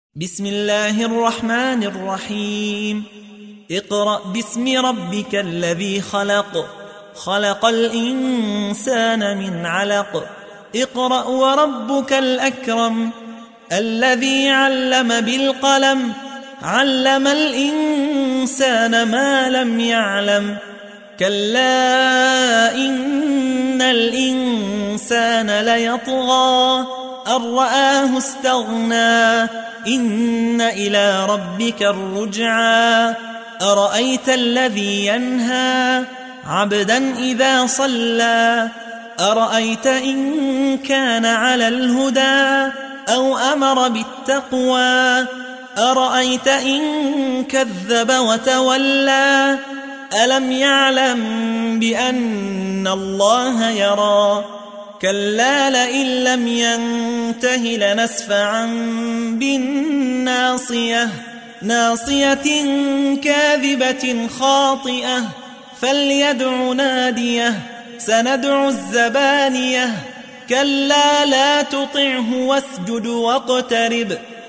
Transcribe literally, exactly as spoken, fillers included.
بسم الله الرحمن الرحيم. اقرأ باسم ربك الذي خلق خلق الإنسان من علق. اقرأ وربك الأكرم الذي علم بالقلم علم الإنسان ما لم يعلم. كلا إن الإنسان ليطغى أن رآه استغنى إن إلى ربك الرجعى. أرأيت الذي ينهى عبدا إذا صلى أرأيت إن كان على الهدى أو أمر بالتقوى أرأيت إن كذب وتولى ألم يعلم بأن الله يرى. كلا لئن لم ينته لنسفعا بالناصية ناصية كاذبة خاطئة فليدع ناديه سندع الزبانية. كلا لا تطعه واسجد واقترب